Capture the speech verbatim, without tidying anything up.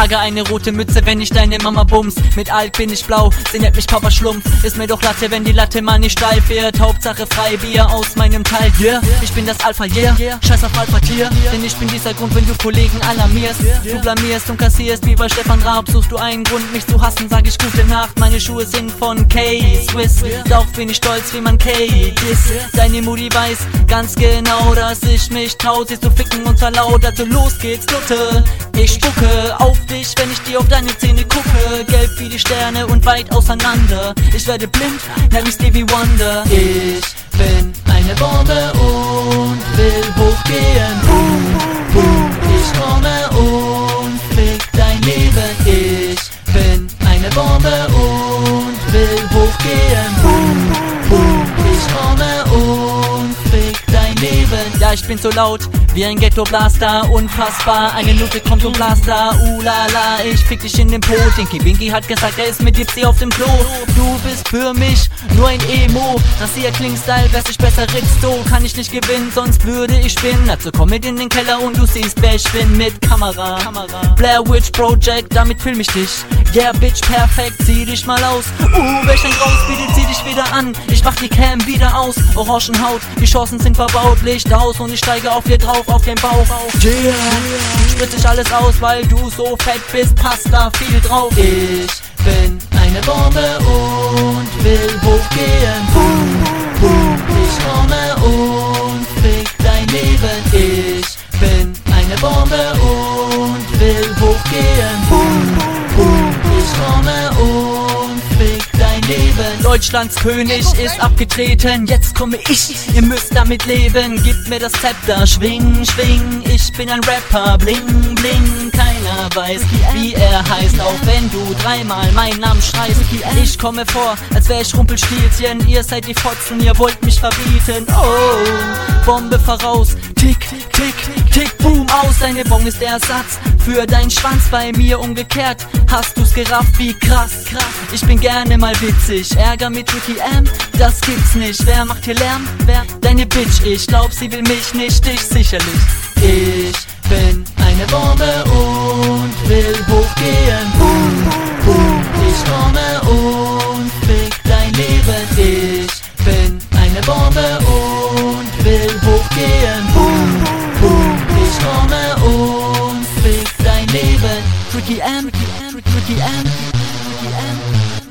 Trage eine rote Mütze, wenn ich deine Mama bums. Mit Alk bin ich blau, sie nennt mich Papa Schlumpf. Ist mir doch Latte, wenn die Latte mal nicht steif wird. Hauptsache Freibier aus meinem Teil, yeah. Ich bin das Alpha, yeah, scheiß auf Alpha-Tier. Denn ich bin dieser Grund, wenn du Kollegen alarmierst. Du blamierst und kassierst, wie bei Stefan Raab. Suchst du einen Grund, mich zu hassen, sag ich gute Nacht. Meine Schuhe sind von K-Swiss, darauf bin ich stolz, wie man K-Diss. Deine Mutti weiß ganz genau, dass ich mich trau, sie zu ficken und zwar laut. Also los geht's, Nutte. Ich spucke auf dich, wenn ich dir auf deine Zähne gucke. Gelb wie die Sterne und weit auseinander. Ich werde blind, nenn mich Stevie Wonder. Ich bin eine Bombe und will hochgehen. Boom, boom, ich komme und fick dein Leben. Ich bin eine Bombe und will hochgehen. Boom, boom, ich komme und fick dein Leben. Ja, ich bin so laut wie ein Ghetto-Blaster, unfassbar, eine Minute kommt und Blaster, uh la la, ich fick dich in den Po. Dinky Winky hat gesagt, er ist mit Dipsy auf dem Klo. Du bist für mich nur ein Emo, Rassia Kling-Style, wär's ich besser ritzt, so kann ich nicht gewinnen, sonst würde ich spinnen. Also komm mit in den Keller und du siehst, wer ich bin mit Kamera. Kamera. Blair Witch Project, damit film ich dich. Yeah, Bitch, perfekt, zieh dich mal aus. Uh, welch ein Graus, bitte zieh dich wieder an. Ich mach die Cam wieder aus, Orangenhaut, die Chancen sind verbaut. Licht aus und ich steige auf dir drauf, auf den Bauch. Yeah, spritz ich alles aus, weil du so fett bist, passt da viel drauf. Ich bin eine Bombe und will hochgehen. Boom, boom, ich komme und fick dein Leben. Ich bin eine Bombe und will hochgehen. Boom, boom, ich komme und fick dein Leben. Deutschlands König ist abgetreten, jetzt komme ich, ihr müsst damit leben. Gebt mir das Zepter, schwing, schwing, ich bin ein Rapper, bling, bling. Keiner weiß, wie er heißt, auch wenn du dreimal meinen Namen schreist. Ich komme vor, als wär ich Rumpelstilzchen, ihr seid die Fotzen, ihr wollt mich verbieten. Oh, Bombe voraus, tick, tick, tick, boom, aus. Deine Bong ist der Ersatz für deinen Schwanz, bei mir umgekehrt. Hast du's gerafft, wie krass, krass. Ich bin gerne mal witzig, Ärger mit Ricky M, das gibt's nicht. Wer macht hier Lärm? Wer? Deine Bitch, ich glaub, sie will mich nicht, dich sicherlich. Ich bin eine Bombe und will hochgehen. Boom, boom, ich komme und fick dein Leben. Ich bin eine Bombe und will hochgehen. Boom, boom, ich komme und fick dein Leben. Ricky M, Ricky M, Ricky M, Ricky M.